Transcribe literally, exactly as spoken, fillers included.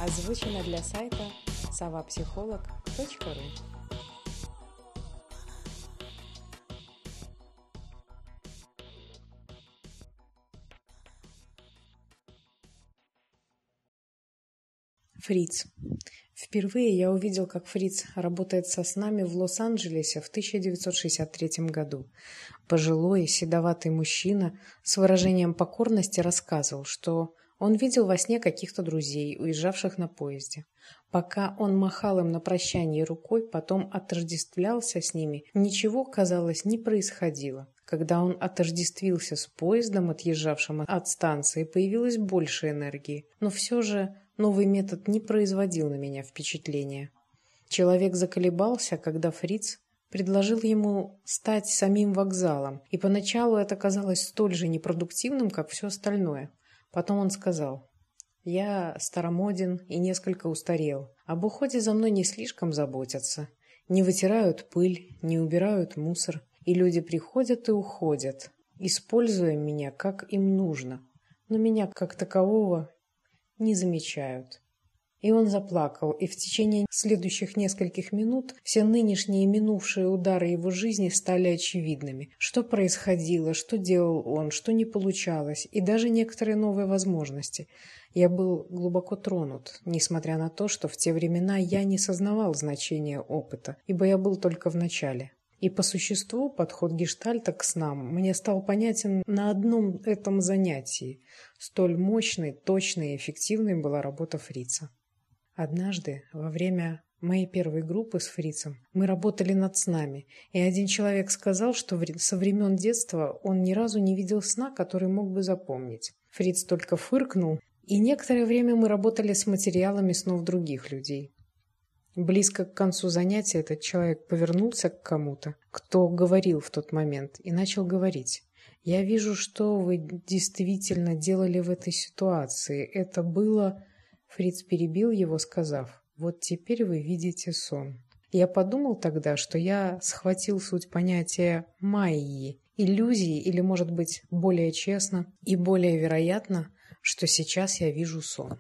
Озвучено для сайта совапсихолог точка ру. Фриц. Впервые я увидел, как Фриц работает со снами в Лос-Анджелесе в тысяча девятьсот шестьдесят третьем году. Пожилой, седоватый мужчина с выражением покорности рассказывал, что он видел во сне каких-то друзей, уезжавших на поезде. Пока он махал им на прощание рукой, потом отождествлялся с ними, ничего, казалось, не происходило. Когда он отождествился с поездом, отъезжавшим от станции, появилось больше энергии, но все же новый метод не производил на меня впечатления. Человек заколебался, когда Фриц предложил ему стать самим вокзалом, и поначалу это казалось столь же непродуктивным, как все остальное. Потом он сказал: «Я старомоден и несколько устарел. Об уходе за мной не слишком заботятся. Не вытирают пыль, не убирают мусор, и люди приходят и уходят, используя меня, как им нужно, но меня как такового не замечают». И он заплакал, и в течение следующих нескольких минут все нынешние и минувшие удары его жизни стали очевидными. Что происходило, что делал он, что не получалось, и даже некоторые новые возможности. Я был глубоко тронут, несмотря на то, что в те времена я не сознавал значения опыта, ибо я был только в начале. И по существу подход гештальта к снам мне стал понятен на одном этом занятии. Столь мощной, точной и эффективной была работа Фрица. Однажды, во время моей первой группы с Фрицем, мы работали над снами, и один человек сказал, что со времен детства он ни разу не видел сна, который мог бы запомнить. Фриц только фыркнул, и некоторое время мы работали с материалами снов других людей. Близко к концу занятия этот человек повернулся к кому-то, кто говорил в тот момент, и начал говорить: «Я вижу, что вы действительно делали в этой ситуации. Это было...» Фриц перебил его, сказав: «Вот теперь вы видите сон». Я подумал тогда, что я схватил суть понятия майи, иллюзии, или, может быть, более честно и более вероятно, что сейчас я вижу сон.